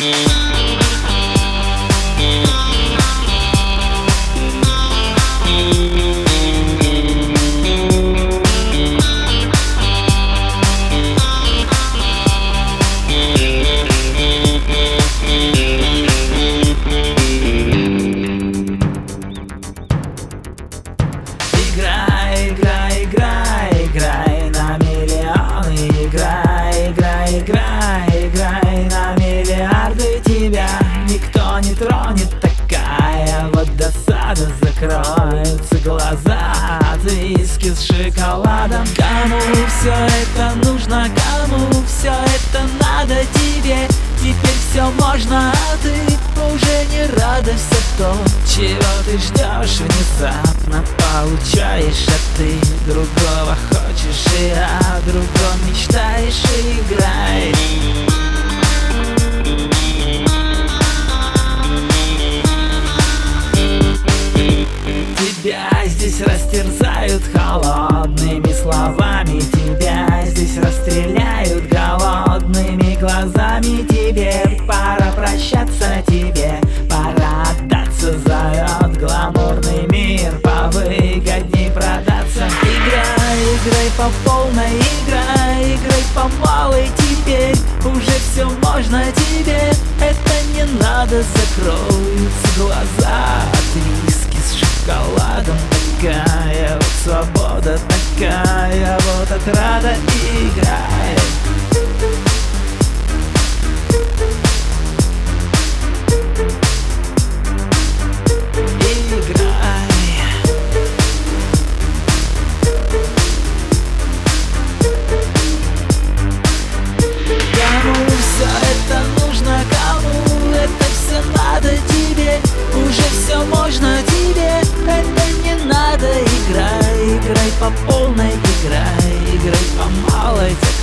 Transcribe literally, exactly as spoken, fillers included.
Играй, играй, играй, играй на миллионы. Играй, играй, играй, играй на миллиарды. Тебя никто не тронет, такая вот досада. Закроются глаза от виски с шоколадом. Кому все это нужно, кому все это надо? Тебе теперь все можно, а ты уже не радуйся то, чего ты ждешь. Внезапно получаешь, а ты другого хочешь, и о другом мечтаешь. Играй. Тебя здесь растерзают холодными словами, тебя здесь расстреляют голодными глазами. Тебе пора прощаться, тебе пора отдаться, зовет гламурный мир повыгодней продаться. Играй, играй по полной, играй, играй по малой. Теперь уже все можно, тебе это не надо. Закроются глаза от виски с шоколадом. Такая вот свобода, такая вот отрада. Играй. Играй по полной, играй, играй по малой.